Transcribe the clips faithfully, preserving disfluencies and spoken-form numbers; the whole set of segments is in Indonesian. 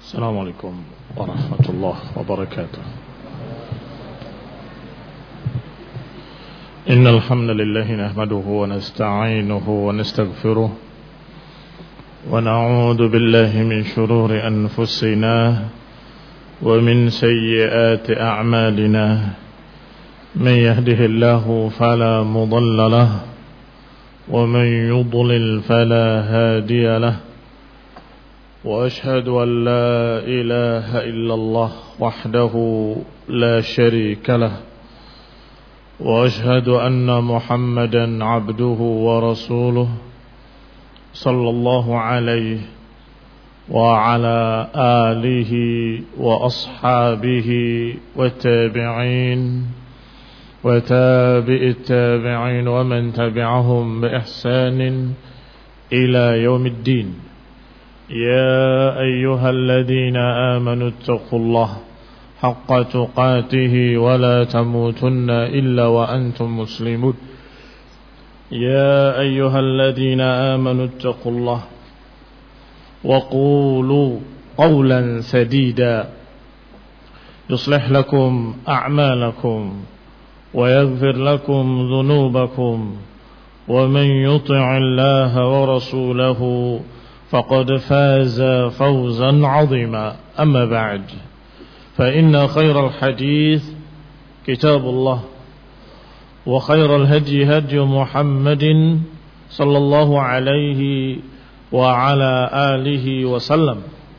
السلام عليكم ورحمة الله وبركاته. إن الحمد لله نحمده ونستعينه ونستغفره ونعوذ بالله من شرور أنفسنا ومن سيئات أعمالنا. من يهده الله فلا مضل له ومن يضلل فلا هادي له. وأشهد أن لا إله إلا الله وحده لا شريك له. وأشهد أن محمدا عبده ورسوله صلى الله عليه وعلى آله وأصحابه والتابعين وتابع التابعين ومن تبعهم بإحسان إلى يوم الدين. يا أيها الذين آمنوا اتقوا الله حق تقاته ولا تموتن إلا وأنتم مسلمون. يا أيها الذين آمنوا اتقوا الله وقولوا قولا سديدا يصلح لكم أعمالكم ويغفر لكم ذنوبكم ومن يطع الله ورسوله فقد فاز فوزا عظيما. أما بعد فإن خير الحديث كتاب الله وخير الهدي هدي محمد صلى الله عليه وعلى آله وسلم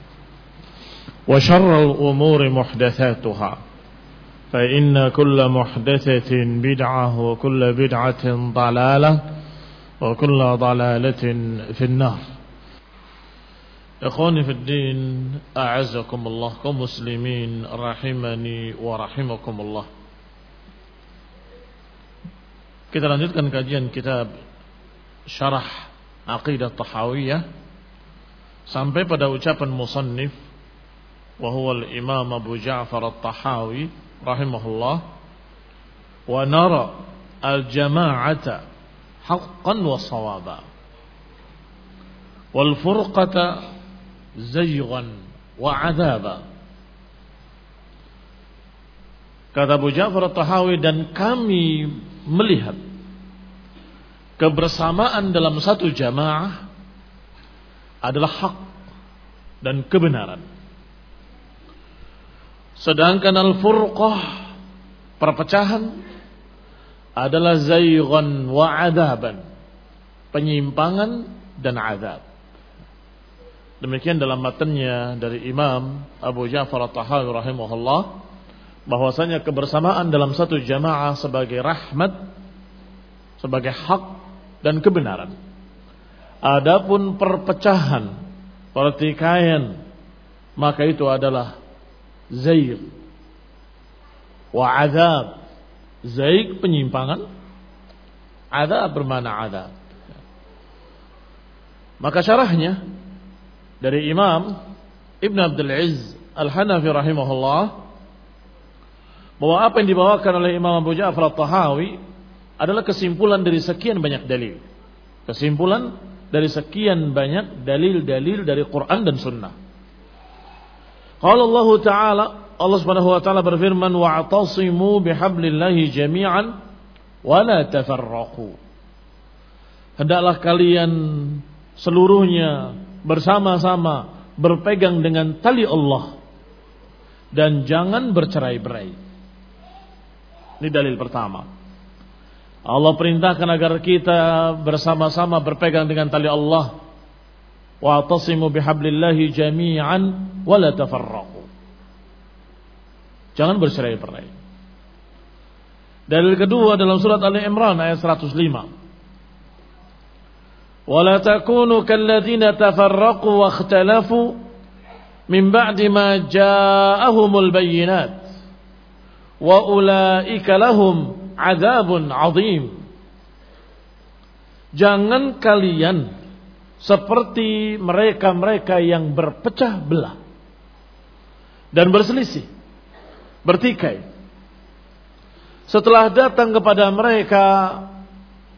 وشر الأمور محدثاتها فإن كل محدثة بدعة وكل بدعة ضلالة وكل ضلالة في النار. Ikhwani fid din, a'azzakumullah, kaum muslimin rahimani wa rahimakumullah. Kita lanjutkan kajian kitab Syarah Aqidah Tahawiyah sampai pada ucapan musannif wa huwa al-Imam Abu Ja'far At-Tahawi rahimahullah, wa nara al-jama'ata haqqan wa sawaba wal furqata zaygan wa adaba. Kata Abu Ja'far At-Tahawi, dan kami melihat kebersamaan dalam satu jamaah adalah hak dan kebenaran, sedangkan al-furqah, perpecahan, adalah zaygan wa adaban, penyimpangan dan azab. Demikian dalam matanya dari Imam Abu Ja'far At-Tahawi rahimahullah, bahwasanya kebersamaan dalam satu jamaah sebagai rahmat, sebagai hak dan kebenaran. Adapun perpecahan, pertikaian, maka itu adalah zair wa azab. Zair penyimpangan, azab bermakna azab. Maka syarahnya dari Imam Ibn Abdul Aziz Al-Hanafi rahimahullah, bahwa apa yang dibawakan oleh Imam Abu Ja'far At-Tahawi adalah kesimpulan dari sekian banyak dalil. Kesimpulan dari sekian banyak dalil-dalil dari Quran dan Sunnah. Qala Allah Ta'ala, Allah Subhanahu wa taala berfirman, wa'tasimu bihablillahi jami'an wa la tafarraqu. Hendaklah kalian seluruhnya bersama-sama berpegang dengan tali Allah dan jangan bercerai-berai. Ini dalil pertama. Allah perintahkan agar kita bersama-sama berpegang dengan tali Allah. Wa'tasimu bihablillahi jami'an wa la tafarraqu. Jangan bercerai-berai. Dalil kedua dalam surat Ali Imran ayat seratus lima. وَلَا تَكُونُوا كَالَّذِينَ تَفَرَّقُوا وَاخْتَلَفُوا مِنْ بَعْدِ مَا جَاءَهُمُ الْبَيِّنَاتُ وَأُولَئِكَ لَهُمْ عَذَابٌ عَظِيمٌ. Jangan kalian seperti mereka-mereka yang berpecah belah dan berselisih, bertikai, setelah datang kepada mereka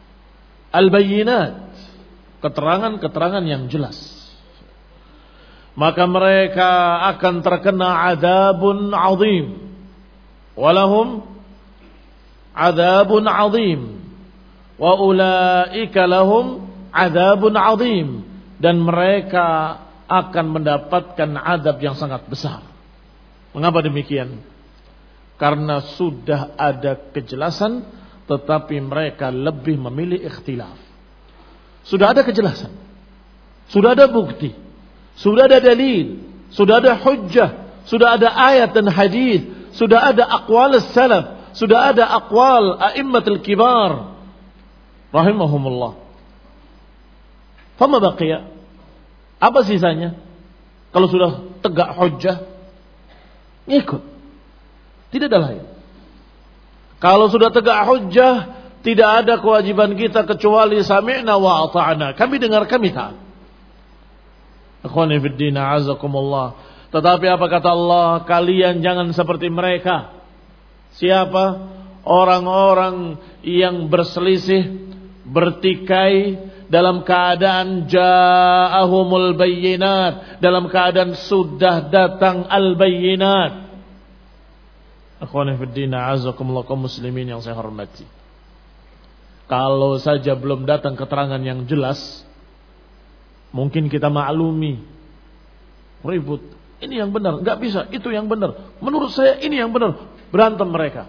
al-bayyinat, keterangan-keterangan yang jelas. maka mereka akan terkena adzabun azim. Walahum adzabun azim. Wa ulaika lahum adzabun azim, dan mereka akan mendapatkan azab yang sangat besar. Mengapa demikian? Karena sudah ada kejelasan, tetapi mereka lebih memilih ikhtilaf. Sudah ada kejelasan, sudah ada bukti, sudah ada dalil, sudah ada hujjah, sudah ada ayat dan hadis, sudah ada aqwal salaf, sudah ada aqwal a'immatul kibar rahimahumullah. Fama baqiya? Apa sisanya? Kalau sudah tegak hujjah, ngikut. Tidak ada lain. Kalau sudah tegak hujjah, tidak ada kewajiban kita kecuali sami'na wa ata'na. Kami dengar, kami taat. Akhwani fid din, a'azakumullah. Tetapi apa kata Allah? Kalian jangan seperti mereka. Siapa? Orang-orang yang berselisih, bertikai dalam keadaan ja'ahumul bayyinat, dalam keadaan sudah datang al-bayyinat. Akhwani fiddin, a'azakumullah, kaum muslimin yang saya hormati. Kalau saja belum datang keterangan yang jelas, mungkin kita maklumi, ribut, ini yang benar, enggak bisa, itu yang benar, menurut saya ini yang benar, berantem mereka.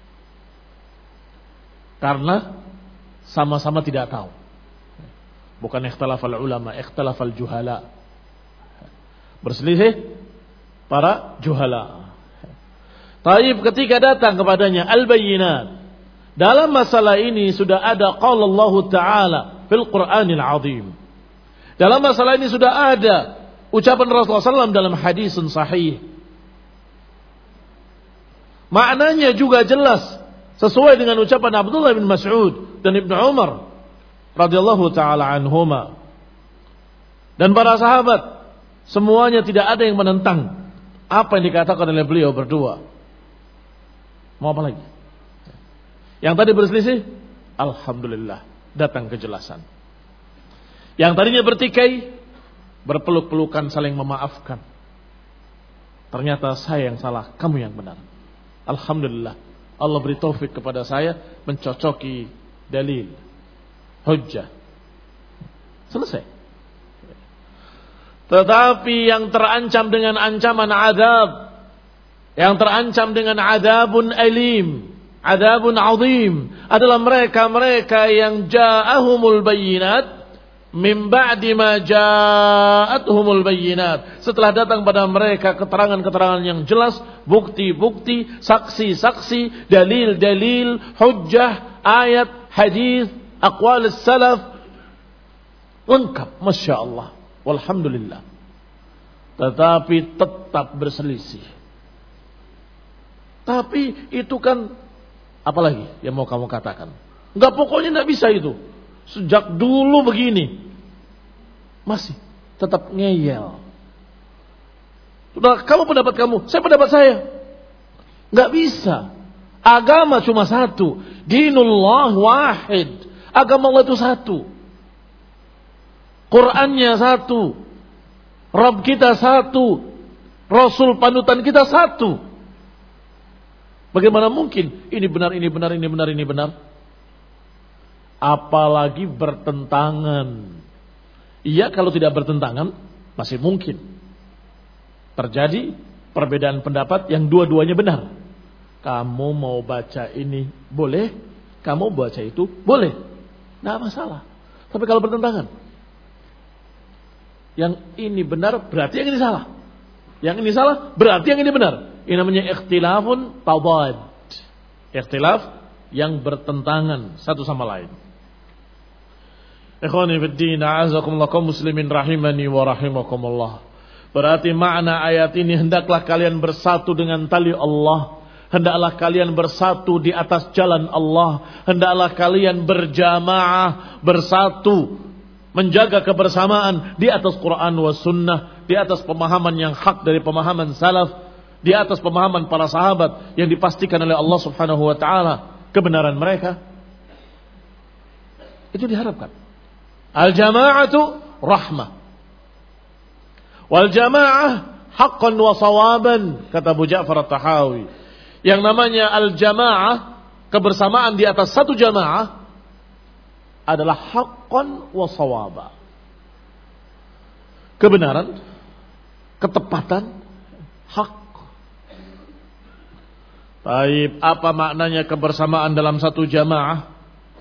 Karena sama-sama tidak tahu. Bukan ikhtilafal ulama, ikhtilafal juhala. Berselisih para juhala. Taib ketika datang kepadanya al-bayyinat. Dalam masalah ini sudah ada qala Allah Ta'ala fil Qur'anil Azim. Dalam masalah ini sudah ada ucapan Rasulullah sallallahu alaihi wasallam dalam hadisun sahih. Maknanya juga jelas sesuai dengan ucapan Abdullah bin Mas'ud dan Ibnu Umar radhiyallahu taala anhuma. Dan para sahabat semuanya tidak ada yang menentang apa yang dikatakan oleh beliau berdua. Mau apa lagi? Yang tadi berselisih, alhamdulillah datang kejelasan. Yang tadinya bertikai, berpeluk-pelukan saling memaafkan. Ternyata saya yang salah, kamu yang benar. Alhamdulillah, Allah beri taufik kepada saya mencocoki dalil, hujjah. Selesai. Tetapi yang terancam dengan ancaman azab, yang terancam dengan azabun alim, azabun azim, adalah mereka-mereka yang ja'ahumul bayyinat min ba'di ma ja'atuhumul bayyinat. Setelah datang pada mereka keterangan-keterangan yang jelas, bukti-bukti, saksi-saksi, dalil-dalil, hujjah, ayat, hadis, aqwal salaf, lengkap, masya Allah, walhamdulillah. Tetapi tetap berselisih. Tapi itu kan apalagi yang mau kamu katakan? Enggak, pokoknya enggak bisa itu. Sejak dulu begini. Masih tetap ngeyel. Sudah, kamu pendapat kamu, saya pendapat saya. Enggak bisa. Agama cuma satu. Dinullah wahid. Agama Allah itu satu. Qur'annya satu. Rabb kita satu. Rasul panutan kita satu. Bagaimana mungkin ini benar, ini benar, ini benar, ini benar? Apalagi bertentangan. Iya, kalau tidak bertentangan masih mungkin terjadi perbedaan pendapat yang dua-duanya benar. Kamu mau baca ini boleh, kamu baca itu boleh, tidak masalah. Tapi kalau bertentangan, yang ini benar berarti yang ini salah, yang ini salah berarti yang ini benar. Ini namanya ikhtilafun tadad. Ikhtilaf yang bertentangan satu sama lain. Ikhwani fiddin, a'azakumullah, kaum muslimin rahimani wa rahimakumullah. Berarti makna ayat ini, hendaklah kalian bersatu dengan tali Allah. Hendaklah kalian bersatu di atas jalan Allah. Hendaklah kalian berjamaah, bersatu, menjaga kebersamaan di atas Quran wa sunnah, di atas pemahaman yang hak dari pemahaman salaf, di atas pemahaman para sahabat yang dipastikan oleh Allah Subhanahu wa taala kebenaran mereka. Itu diharapkan. Al-jama'atu rahmah. Wal jamaah haqqan wa sawaban, kata Abu Ja'far At-Tahawi. Yang namanya al-jamaah, kebersamaan di atas satu jamaah, adalah haqqan wa sawaba. Kebenaran, ketepatan, hak. Baik, apa maknanya kebersamaan dalam satu jamaah?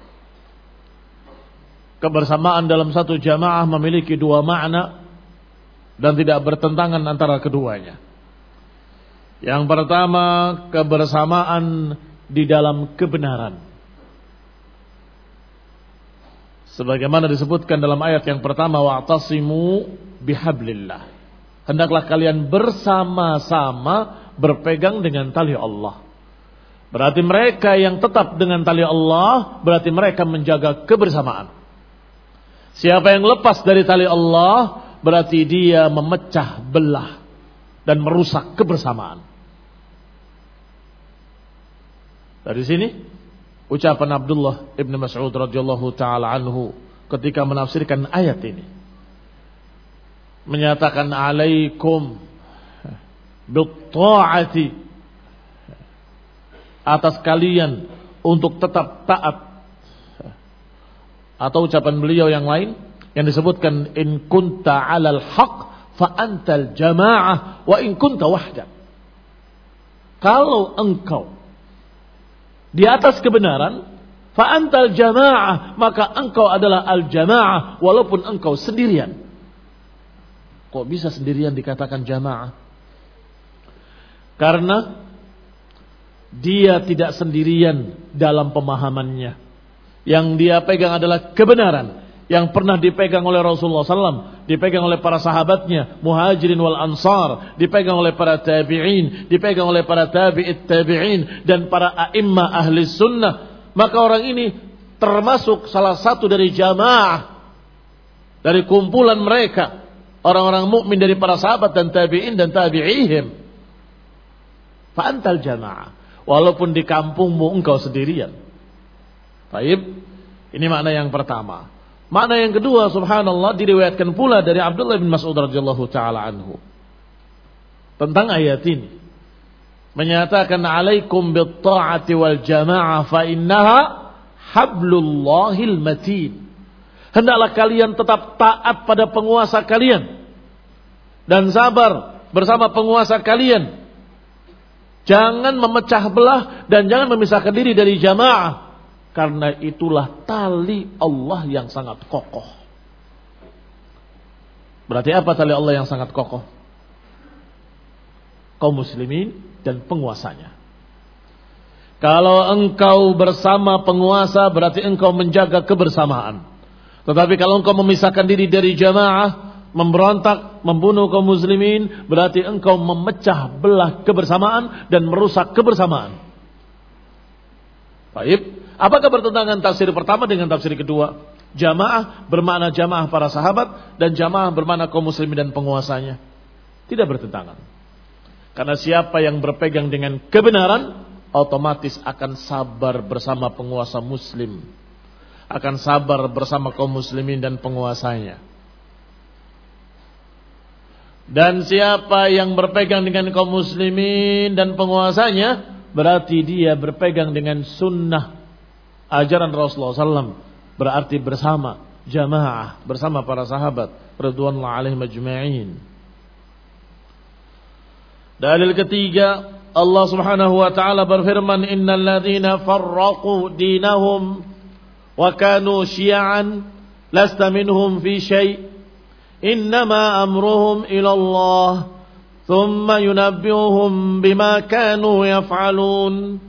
Kebersamaan dalam satu jamaah memiliki dua makna dan tidak bertentangan antara keduanya. Yang pertama, kebersamaan di dalam kebenaran. Sebagaimana disebutkan dalam ayat yang pertama, wa'tasimu bihablillah. Hendaklah kalian bersama-sama berpegang dengan tali Allah. Berarti mereka yang tetap dengan tali Allah, berarti mereka menjaga kebersamaan. Siapa yang lepas dari tali Allah, berarti dia memecah belah dan merusak kebersamaan. Dari sini ucapan Abdullah ibn Mas'ud radhiyallahu taala anhu ketika menafsirkan ayat ini, menyatakan alaikum bit-ta'ati, atas kalian untuk tetap taat. Atau ucapan beliau yang lain yang disebutkan, in kunta 'alal haq fa antal jamaah wa in kunta wahdak. Kalau engkau di atas kebenaran, fa antal jamaah, maka engkau adalah al jamaah walaupun engkau sendirian. Kok bisa sendirian dikatakan jamaah? Karena dia tidak sendirian dalam pemahamannya. Yang dia pegang adalah kebenaran yang pernah dipegang oleh Rasulullah sallallahu alaihi wasallam, dipegang oleh para sahabatnya, muhajirin wal ansar, dipegang oleh para tabi'in, dipegang oleh para tabi'it tabi'in, dan para a'immah ahli sunnah. Maka orang ini termasuk salah satu dari jamaah, dari kumpulan mereka, orang-orang mukmin dari para sahabat dan tabi'in dan tabi'ihim. Fa'antal jamaah, walaupun di kampungmu engkau sendirian. Baik, ini makna yang pertama. Makna yang kedua, subhanallah, diriwayatkan pula dari Abdullah bin Mas'ud radhiyallahu taala anhu tentang ayat ini, menyatakan alaikum bit-ta'ati wal jamaah fa innaha hablullahil matin. Hendaklah kalian tetap taat pada penguasa kalian dan sabar bersama penguasa kalian. Jangan memecah belah dan jangan memisahkan diri dari jamaah. Karena itulah tali Allah yang sangat kokoh. Berarti apa tali Allah yang sangat kokoh? Kaum muslimin dan penguasanya. Kalau engkau bersama penguasa, berarti engkau menjaga kebersamaan. Tetapi kalau engkau memisahkan diri dari jamaah, memberontak, membunuh kaum muslimin, berarti engkau memecah belah kebersamaan dan merusak kebersamaan. Baik. Apakah bertentangan tafsir pertama dengan tafsir kedua? Jamaah bermakna jamaah para sahabat dan jamaah bermakna kaum muslimin dan penguasanya. Tidak bertentangan. Karena siapa yang berpegang dengan kebenaran, otomatis akan sabar bersama penguasa muslim. Akan sabar bersama kaum muslimin dan penguasanya. Dan siapa yang berpegang dengan kaum muslimin dan penguasanya, berarti dia berpegang dengan sunnah ajaran Rasulullah sallallahu alaihi wasallam, berarti bersama jamaah, bersama para sahabat radhiyallahu alaihim ajma'in. Dalil ketiga, Allah Subhanahu wa taala berfirman, innal ladzina farraqu dinahum wa kanu syi'an lasta minhum fi syai' innama amruhum ila Allah thumma yunabbi'uhum bima kanu yaf'alun.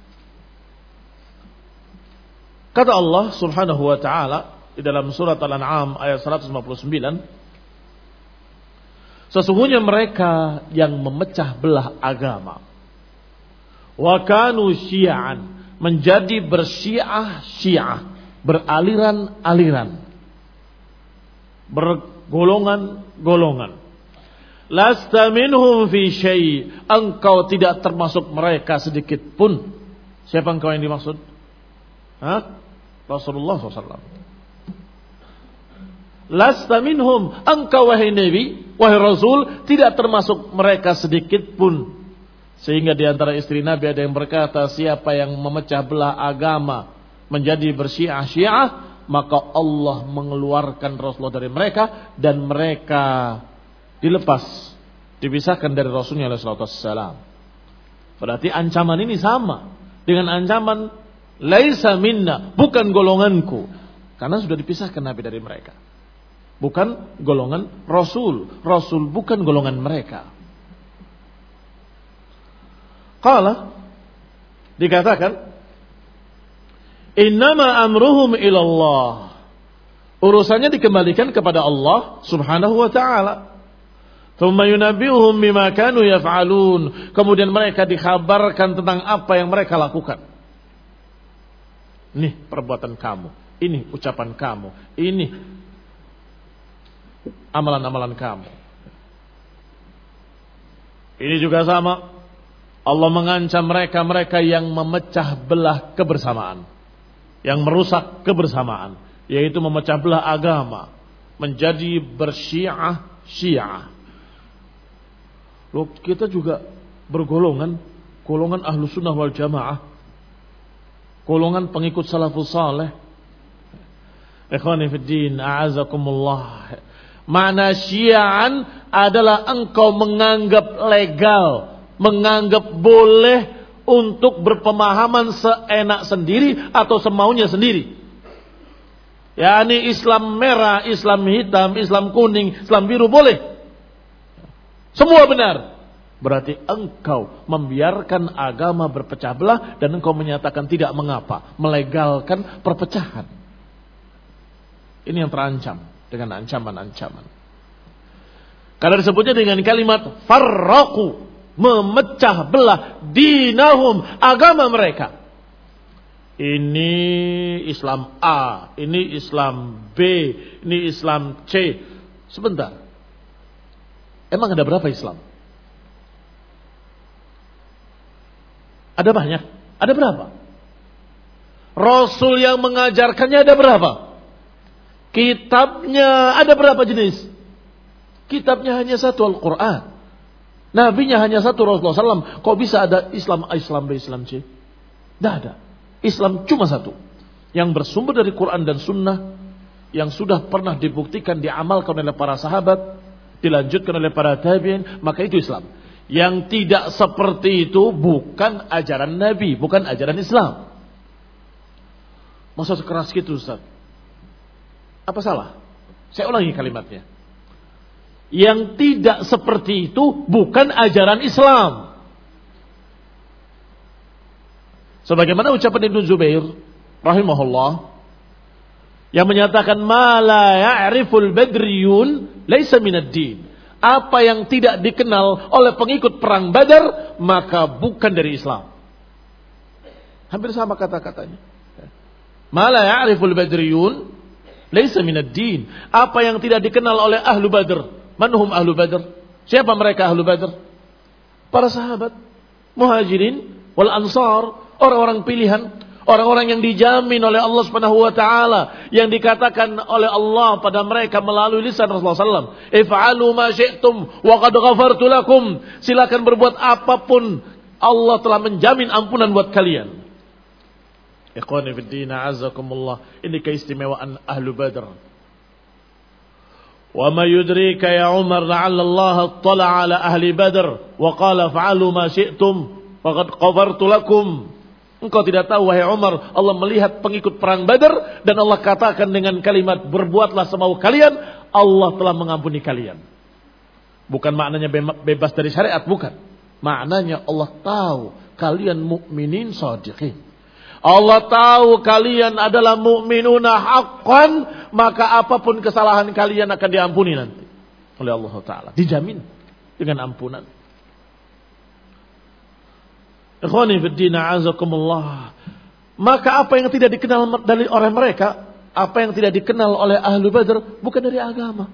Kata Allah Subhanahu wa taala di dalam surat Al-An'am ayat seratus lima puluh sembilan, sesungguhnya mereka yang memecah belah agama, wa kanu syi'an, menjadi bersyiah-syiah, beraliran-aliran, bergolongan-golongan. Lasta minhum fi syai', engkau tidak termasuk mereka sedikit pun. Siapa engkau yang dimaksud? Hah? Rasulullah sallallahu alaihi wasallam. lasta minhum, engkau wahai Nabi, wahai Rasul, tidak termasuk mereka sedikit pun. Sehingga di antara istri Nabi ada yang berkata, siapa yang memecah belah agama menjadi bersyiah-syiah, maka Allah mengeluarkan Rasulullah dari mereka dan mereka dilepas, dipisahkan dari Rasulnya alaihi salatu wassalam. Berarti ancaman ini sama dengan ancaman laisa minna, bukan golonganku, karena sudah dipisahkan Nabi dari mereka. Bukan golongan Rasul, Rasul bukan golongan mereka. Qala, dikatakan, innama amruhum ilallah, urusannya dikembalikan kepada Allah subhanahu wa ta'ala. Thumma yunabbi'uhum bima kanu yaf'alun, kemudian mereka dikhabarkan tentang apa yang mereka lakukan. Ini perbuatan kamu, ini ucapan kamu, ini amalan-amalan kamu. Ini juga sama, Allah mengancam mereka-mereka yang memecah belah kebersamaan, yang merusak kebersamaan, yaitu memecah belah agama menjadi bersyiah-syiah. Loh, kita juga bergolongan, golongan ahlu sunnah wal jamaah, golongan pengikut salafus saleh. Ikhwani fiddin, a'azakumullah. Makna syiaan adalah engkau menganggap legal, menganggap boleh untuk berpemahaman seenak sendiri atau semaunya sendiri. yakni Islam merah, Islam hitam, Islam kuning, Islam biru boleh. Semua benar. Berarti engkau membiarkan agama berpecah belah dan engkau menyatakan tidak mengapa, melegalkan perpecahan. Ini yang terancam dengan ancaman-ancaman. Karena disebutnya dengan kalimat farraqu, memecah belah dinahum, agama mereka. Ini Islam A, ini Islam B, ini Islam C. Sebentar. Emang ada berapa Islam? Ada banyak. Ada berapa? Rasul yang mengajarkannya ada berapa? Kitabnya ada berapa jenis? Kitabnya hanya satu, Al-Quran. Nabinya hanya satu, Rasulullah shallallahu alaihi wasallam. Kok bisa ada Islam A, Islam B, Islam C? Tidak ada. Islam cuma satu. Yang bersumber dari Quran dan Sunnah. Yang sudah pernah dibuktikan, diamalkan oleh para sahabat. Dilanjutkan oleh para tabi'in. Maka itu Islam. Yang tidak seperti itu bukan ajaran Nabi, bukan ajaran Islam. Masa sekeras gitu Ustaz? Apa salah? Saya ulangi kalimatnya. Yang tidak seperti itu bukan ajaran Islam. Sebagaimana ucapan Ibnu Zubair rahimahullah yang menyatakan ma la ya'riful badriyun laisa minad din. Apa yang tidak dikenal oleh pengikut perang Badar maka bukan dari Islam. Hampir sama kata-katanya. Ma la ya'riful badriyun laisa minad din. Apa yang tidak dikenal oleh ahlu Badar. Manhum ahlu Badar? Siapa mereka ahlu Badar? Para sahabat, muhajirin wal ansar, orang-orang pilihan, orang-orang yang dijamin oleh Allah Subhanahu wa taala, yang dikatakan oleh Allah pada mereka melalui lisan Rasulullah sallallahu alaihi wasallam, "If'alu ma syi'tum wa qad ghafartu lakum." Silakan berbuat apapun, Allah telah menjamin ampunan buat kalian. Ikhwani fid din, a'azzakumullah. Ini keistimewaan ahlu Badar. Wa ma yudrika ya Umar la'alla Allah ittala'a ala ahli Badar wa qala fa'alu ma syi'tum wa qad ghafartu lakum. Engkau tidak tahu wahai Umar, Allah melihat pengikut perang Badar dan Allah katakan dengan kalimat berbuatlah semau kalian, Allah telah mengampuni kalian. Bukan maknanya bebas dari syariat, bukan. Maknanya Allah tahu kalian mukminin shadiqin. Allah tahu kalian adalah mukminuna haqqan, maka apapun kesalahan kalian akan diampuni nanti oleh Allah Ta'ala. Dijamin dengan ampunan. Ikhwani fiddin, a'azakumullah. Maka apa yang tidak dikenal dari oleh mereka, apa yang tidak dikenal oleh ahlu Badar, bukan dari agama.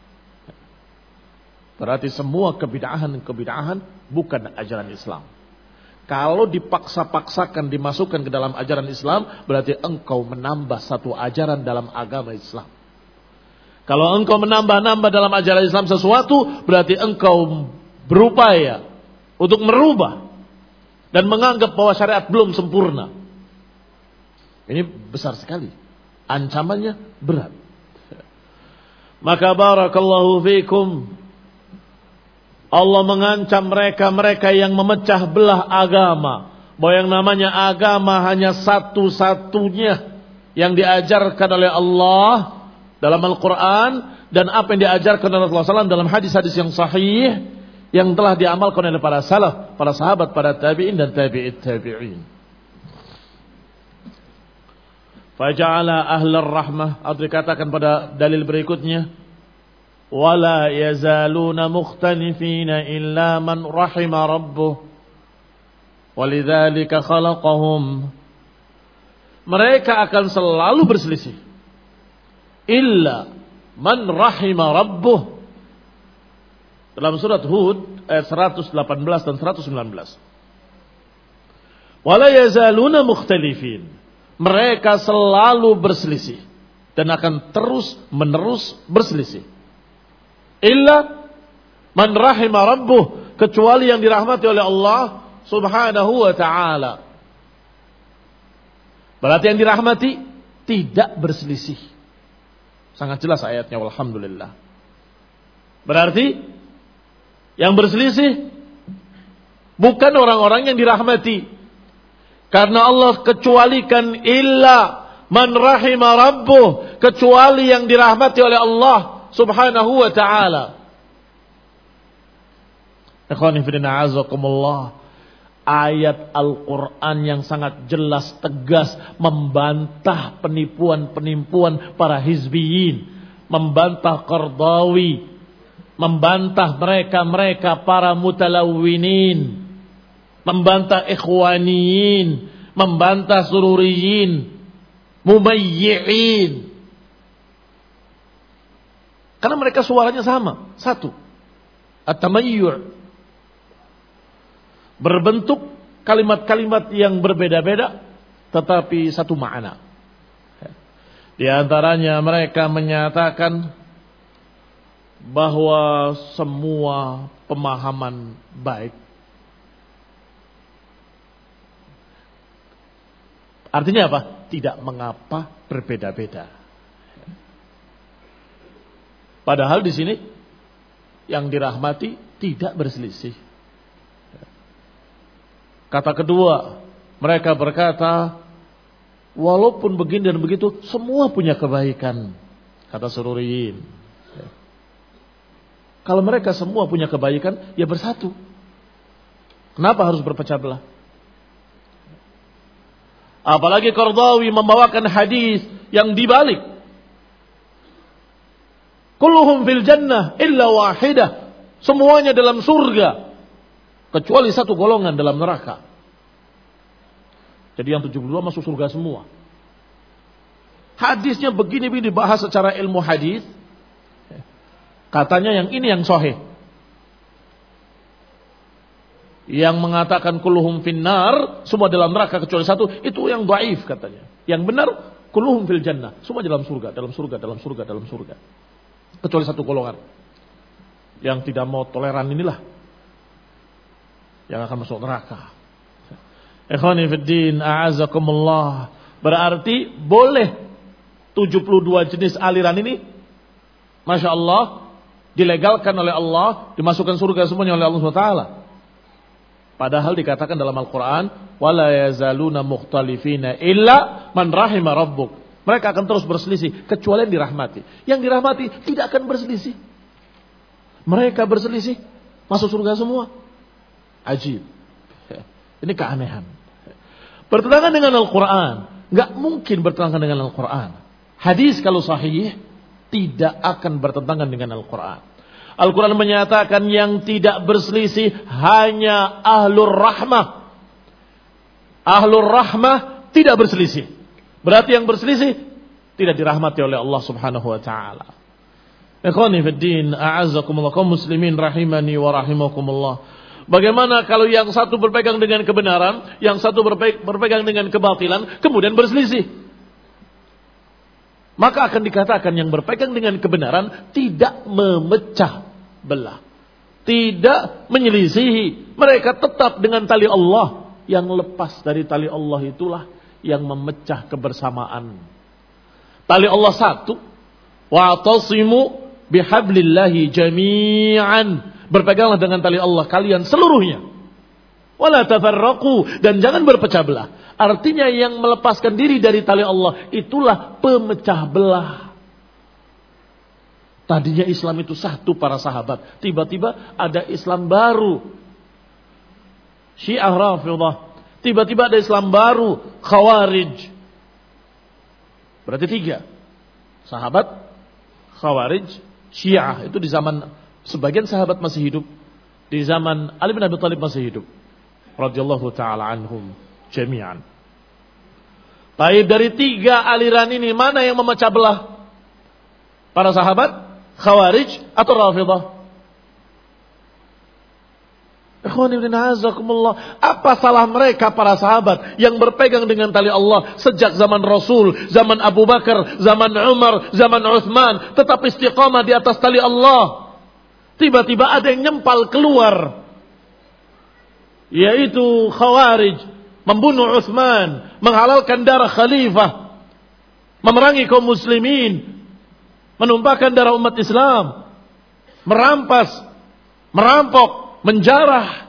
Berarti semua kebid'ahan-kebid'ahan bukan ajaran Islam. Kalau dipaksa-paksakan dimasukkan ke dalam ajaran Islam, berarti engkau menambah satu ajaran dalam agama Islam. Kalau engkau menambah-nambah dalam ajaran Islam sesuatu, berarti engkau berupaya untuk merubah dan menganggap bahwa syariat belum sempurna. Ini besar sekali. Ancamannya berat. Maka barakallahu fikum, Allah mengancam mereka-mereka yang memecah belah agama. Bahwa yang namanya agama hanya satu-satunya yang diajarkan oleh Allah dalam Al-Quran. Dan apa yang diajarkan oleh Rasulullah shallallahu alaihi wasallam dalam hadis-hadis yang sahih. Yang telah diamalkan oleh para salaf, para sahabat, para tabi'in dan tabi'it tabi'in. Faja'ala ahlar rahmah, atau dikatakan pada dalil berikutnya, wala yazaluna mukhtalifina illa man rahima rabbuh walidzalika khalaqahum. Mereka akan selalu berselisih illa man rahima rabbuh. Dalam surat Hud ayat seratus delapan belas dan seratus sembilan belas. Wala yazaluna mukhtalifin. Mereka selalu berselisih dan akan terus menerus berselisih. Illa man rahima rabbuh, kecuali yang dirahmati oleh Allah Subhanahu wa ta'ala. Berarti yang dirahmati tidak berselisih. Sangat jelas ayatnya, walhamdulillah. Berarti yang berselisih bukan orang-orang yang dirahmati. Karena Allah kecualikan illa man rahima rabbuh, kecuali yang dirahmati oleh Allah Subhanahu wa ta'ala. Ikhwani fillah azakumullah. Ayat Al-Quran yang sangat jelas, tegas, membantah penipuan-penipuan para hizbiyin, membantah Qardawi, membantah mereka-mereka para mutalawwinin, membantah ikhwaniyin, membantah sururiyin, mumayyi'in. Karena mereka suaranya sama, satu. At-tamayyu'. Berbentuk kalimat-kalimat yang berbeda-beda, tetapi satu makna. Di antaranya mereka menyatakan bahwa semua pemahaman baik. Artinya apa? Tidak mengapa berbeda-beda. Padahal di sini yang dirahmati tidak berselisih. Kata kedua, mereka berkata, walaupun begini dan begitu, semua punya kebaikan. Kata sururiyin. Kalau mereka semua punya kebaikan, ya bersatu. Kenapa harus berpecah belah? Apalagi Qardawi membawakan hadis yang dibalik. Kulluhum fil jannah illa wahidah. Semuanya dalam surga kecuali satu golongan dalam neraka. Jadi yang tujuh puluh dua masuk surga semua. Hadisnya begini-begini dibahas secara ilmu hadis. Katanya yang ini yang sahih. Yang mengatakan kulluhum finnar, semua dalam neraka kecuali satu, itu yang dhaif katanya. Yang benar kulluhum fil jannah, semua dalam surga, dalam surga, dalam surga, dalam surga. Kecuali satu golongan yang tidak mau toleran inilah yang akan masuk neraka. Ikhwani fid din, a'azakumullah. Berarti boleh tujuh puluh dua jenis aliran ini, Masya Allah, dilegalkan oleh Allah, dimasukkan surga semuanya oleh Allah subhanahu wa taala. Padahal dikatakan dalam Al-Quran, wala yazaluna mukhtalifina illa man rahima rabbuk. Mereka akan terus berselisih kecuali yang dirahmati. Yang dirahmati tidak akan berselisih. Mereka berselisih masuk surga semua. Ajib. Ini keanehan. Bertentangan dengan Al-Quran. Gak mungkin bertentangan dengan Al-Quran. Hadis kalau sahih tidak akan bertentangan dengan Al-Quran. Al-Quran menyatakan yang tidak berselisih hanya ahlur rahmah. Ahlur rahmah tidak berselisih. Berarti yang berselisih tidak dirahmati oleh Allah subhanahu wa ta'ala. Ikhwani fid din, a'azzakumullah, kaum muslimin rahimani wa rahimakumullah. Bagaimana kalau yang satu berpegang dengan kebenaran, yang satu berpegang dengan kebatilan, kemudian berselisih? maka akan dikatakan yang berpegang dengan kebenaran tidak memecah belah, tidak menyelisihi. Mereka tetap dengan tali Allah. Yang lepas dari tali Allah itulah yang memecah kebersamaan. Tali Allah satu. Wa'tasimu bihablillahi jami'an. Berpeganglah dengan tali Allah kalian seluruhnya. Wala tafarraqu, dan jangan berpecah belah. Artinya yang melepaskan diri dari tali Allah itulah pemecah belah. Tadinya Islam itu satu para sahabat, tiba-tiba ada Islam baru, Syiah Rafidhah. Tiba-tiba ada Islam baru, Khawarij. Berarti tiga. Sahabat, Khawarij, Syiah. Itu di zaman sebagian sahabat masih hidup. Di zaman Ali bin Abi Thalib masih hidup. Radhiyallahu ta'ala anhum jami'an. Baik, dari tiga aliran ini mana yang memecah belah? Para sahabat, Khawarij atau Rafidhah? Apa salah mereka para sahabat yang berpegang dengan tali Allah sejak zaman Rasul, zaman Abu Bakar, zaman Umar, zaman Uthman, tetap istiqamah di atas tali Allah. Tiba-tiba ada yang nyempal keluar, yaitu Khawarij, membunuh Uthman, menghalalkan darah khalifah, memerangi kaum muslimin, menumpahkan darah umat Islam, merampas, merampok, menjarah.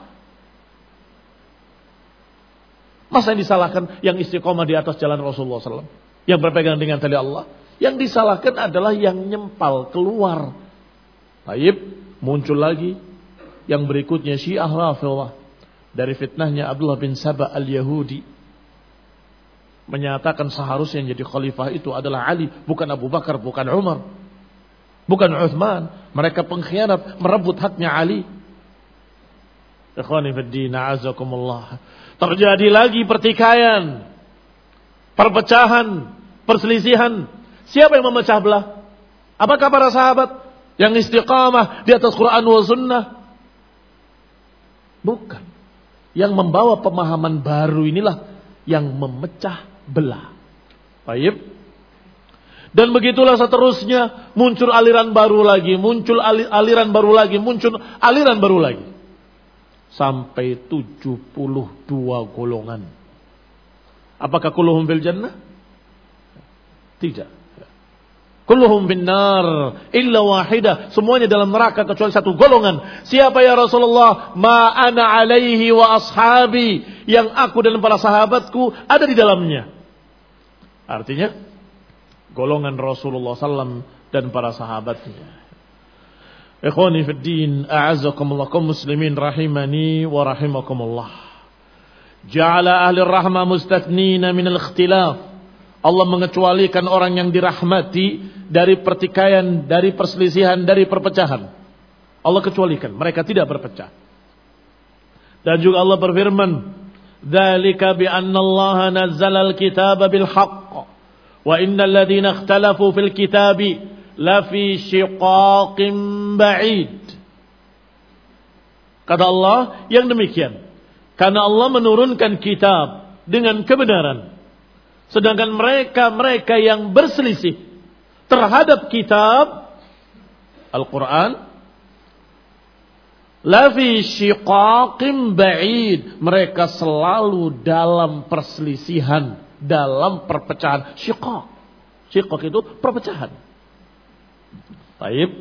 Masa yang disalahkan yang istiqomah di atas jalan Rasulullah shallallahu alaihi wasallam, yang berpegang dengan tali Allah? Yang disalahkan adalah yang nyempal keluar. Baik, muncul lagi yang berikutnya Syiah Rafidhah. Dari fitnahnya Abdullah bin Saba al-Yahudi, menyatakan seharusnya yang jadi khalifah itu adalah Ali, bukan Abu Bakar, bukan Umar, bukan Uthman. Mereka pengkhianat, merebut haknya Ali. Ikhwani fiddin, a'azakumullah. Terjadi lagi pertikaian, perpecahan, perselisihan. Siapa yang memecah belah? Apakah para sahabat yang istiqamah di atas Quran wa sunnah? Bukan. Yang membawa pemahaman baru inilah yang memecah belah. Baik. Dan begitulah seterusnya, muncul aliran baru lagi, muncul aliran baru lagi, muncul aliran baru lagi. Sampai tujuh puluh dua golongan. Apakah kulluhum fil jannah? Tidak. Kulluhum bin nar illa wahidah. Semuanya dalam neraka kecuali satu golongan. Siapa ya Rasulullah? Ma ana alaihi wa ashabi. Yang aku dan para sahabatku ada di dalamnya. Artinya golongan Rasulullah sallallahu alaihi wasallam dan para sahabatnya. Ikhwani fid din, a'azzakumullah, kaum muslimin rahimani wa rahimakumullah. Ja'ala ahli rahmah mustathnina min al-ikhtilaf. Allah mengecualikan orang yang dirahmati dari pertikaian, dari perselisihan, dari perpecahan. Allah kecualikan, mereka tidak berpecah. Dan juga Allah berfirman, "Dzalika bi anna Allah nazzala al-kitaba bil haqq wa innal ladzina ikhtalafu fil kitabi lafi syiqaqin ba'id." Kata Allah, yang demikian karena Allah menurunkan kitab dengan kebenaran, sedangkan mereka-mereka yang berselisih terhadap kitab Al-Quran, lafi syiqaqin ba'id, mereka selalu dalam perselisihan, dalam perpecahan. Syiqaq, syiqaq itu perpecahan. Baik.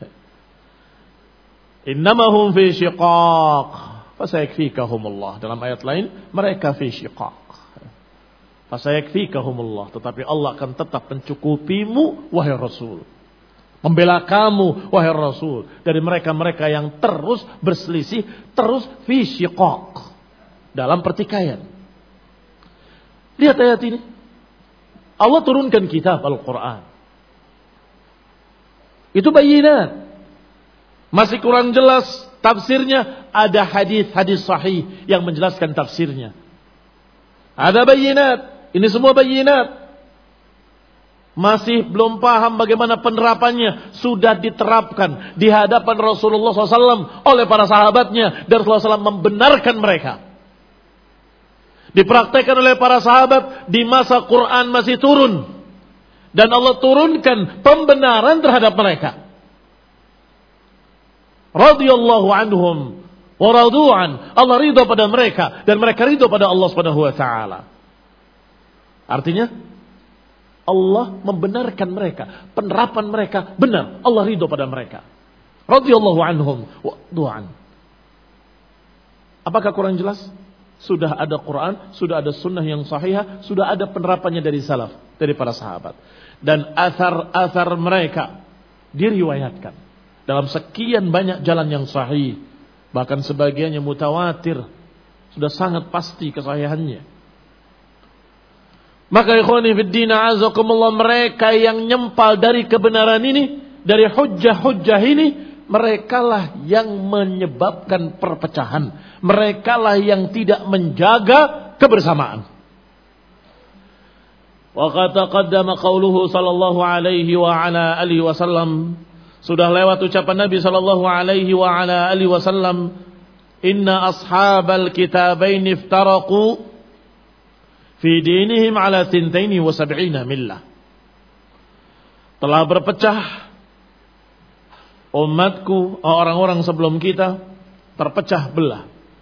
Innamahum fi syiqaq fasayakfikahumullah. Dalam ayat lain, mereka fi syiqaq fasayakfikahumullah. Tetapi Allah akan tetap mencukupimu wahai Rasul, membela kamu wahai Rasul dari mereka-mereka yang terus berselisih, terus fi syiqaq, dalam pertikaian. Lihat ayat ini. Allah turunkan kitab Al-Quran. Itu bayinat. Masih kurang jelas tafsirnya, ada hadis-hadis sahih yang menjelaskan tafsirnya. Ada bayinat, ini semua bayinat. Masih belum paham bagaimana penerapannya, sudah diterapkan di hadapan Rasulullah shallallahu alaihi wasallam oleh para sahabatnya, dan Rasulullah shallallahu alaihi wasallam membenarkan mereka. Dipraktekkan oleh para sahabat di masa Quran masih turun, Dan Allah turunkan pembenaran terhadap mereka. Radhiyallahu anhum wa radu'an. Allah ridha pada mereka dan mereka ridha pada Allah Subhanahu wa taala. Artinya Allah membenarkan mereka, penerapan mereka benar, Allah ridha pada mereka. Radhiyallahu anhum wa radu'an. Apakah kurang jelas? Sudah ada Quran, sudah ada sunnah yang sahihah, sudah ada penerapannya dari salaf, dari para sahabat. Dan athar-athar mereka diriwayatkan dalam sekian banyak jalan yang sahih, bahkan sebagiannya mutawatir, sudah sangat pasti kesahihannya. Maka ikhwani fiddin a'azakumullah, mereka yang nyempal dari kebenaran ini, dari hujjah-hujjah ini, merekalah yang menyebabkan perpecahan, merekalah yang tidak menjaga kebersamaan. Wa qad taqaddama qauluhu sallallahu alaihi wa ala alihi wasallam, sudah lewat ucapan Nabi sallallahu alaihi wa ala alihi wasallam, inna ashabal kitabain iftaraqu fi dinihim ala thintaini wa sab'ina millah. Telah berpecah umatku, orang-orang sebelum kita terpecah belah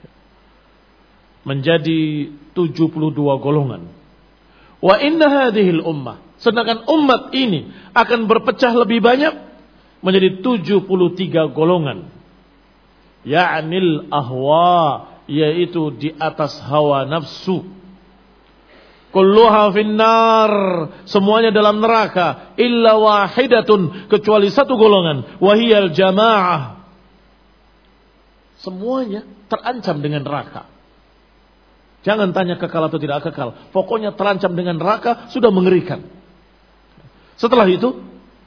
menjadi tujuh puluh dua golongan. Wa inna hadhil ummah, sedangkan umat ini akan berpecah lebih banyak menjadi tujuh puluh tiga golongan. Ya'nil ahwa, yaitu di atas hawa nafsu. Kulluha finnar, semuanya dalam neraka, illa wahidatun, kecuali satu golongan, wahiyal jamaah. Semuanya terancam dengan neraka. Jangan tanya kekal atau tidak kekal, pokoknya terancam dengan neraka, sudah mengerikan. Setelah itu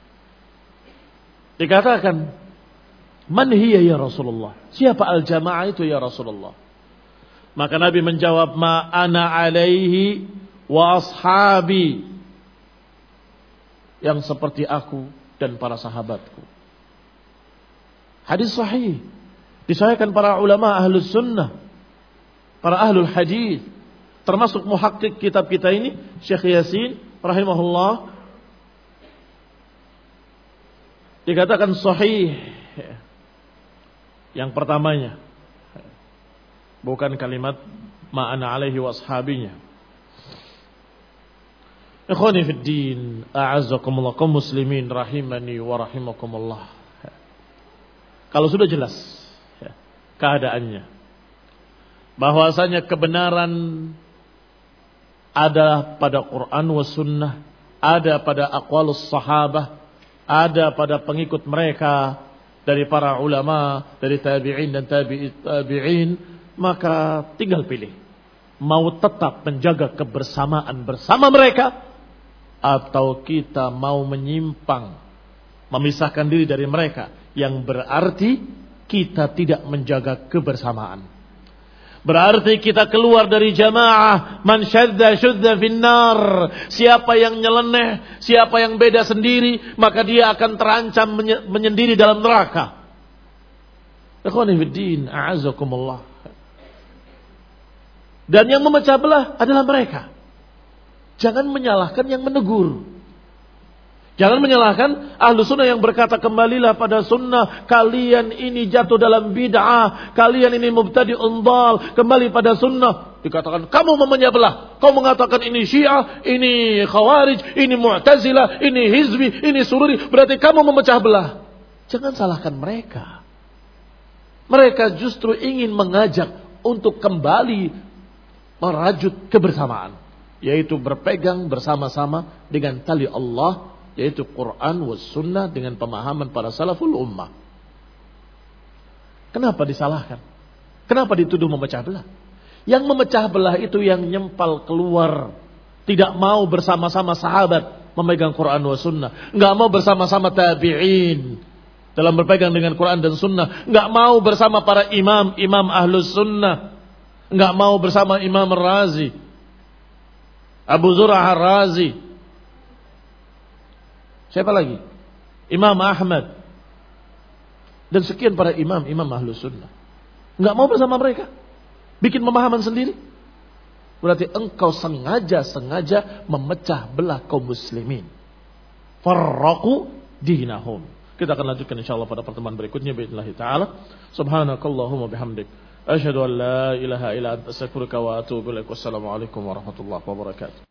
dikatakan, man hiya ya Rasulullah, siapa al-jamaah itu ya Rasulullah? Maka Nabi menjawab, ma ana alaihi wa ashabi, yang seperti aku dan para sahabatku. Hadis sahih, disahihkan para ulama ahlus sunnah, para ahlul hadis, termasuk muhakkik kitab kita ini, Syekh Yasin rahimahullah, dikatakan sahih. Yang pertamanya bukan kalimat ma'ana alaihi wa ashabinya. Ikhwani fid din, a'azzakumullah, kaum muslimin rahimani wa rahimakumullah. Kalau sudah jelas keadaannya, bahwasanya kebenaran ada pada Quran wa sunnah, ada pada aqwalus sahabah, ada pada pengikut mereka dari para ulama, dari tabi'in dan tabi'in tabi'in, maka tinggal pilih, mau tetap menjaga kebersamaan bersama mereka, atau kita mau menyimpang, memisahkan diri dari mereka, yang berarti kita tidak menjaga kebersamaan. Berarti kita keluar dari jamaah. Man syadda syudda finnar. Siapa yang nyeleneh, siapa yang beda sendiri, maka dia akan terancam menyendiri dalam neraka. Ikhwani fiddin, a'azakumullah. Dan yang memecah belah adalah mereka. Jangan menyalahkan yang menegur. Jangan menyalahkan ahlu sunnah yang berkata kembalilah pada sunnah, kalian ini jatuh dalam bid'ah, kalian ini mubtadi'un dhal, kembali pada sunnah. Dikatakan kamu memecah belah, kau mengatakan ini Syiah, ini Khawarij, ini Mu'tazilah, ini Hizbi, ini Sururi, berarti kamu memecah belah. Jangan salahkan mereka. Mereka justru ingin mengajak untuk kembali merajut kebersamaan, yaitu berpegang bersama-sama dengan tali Allah, yaitu Quran was sunnah, dengan pemahaman para salaful ummah. Kenapa disalahkan? Kenapa dituduh memecah belah? Yang memecah belah itu yang nyempal keluar, tidak mau bersama-sama sahabat memegang Quran was sunnah, nggak mau bersama-sama tabi'in dalam berpegang dengan Quran dan sunnah, nggak mau bersama para imam, imam ahlus sunnah, nggak mau bersama Imam Razi, Abu Zur'ah Razi, siapa lagi? Imam Ahmad dan sekian para imam, imam ahlus sunnah. Enggak mau bersama mereka, bikin pemahaman sendiri. Berarti engkau sengaja-sengaja memecah belah kaum muslimin. farraqu dinahum. Kita akan lanjutkan insyaallah pada pertemuan berikutnya باذنillah taala. Subhanakallahumma bihamdik asyhadu an la ilaha illa anta astaghfiruka wa atubu ilaik. Wassalamu alaikum warahmatullahi wabarakatuh.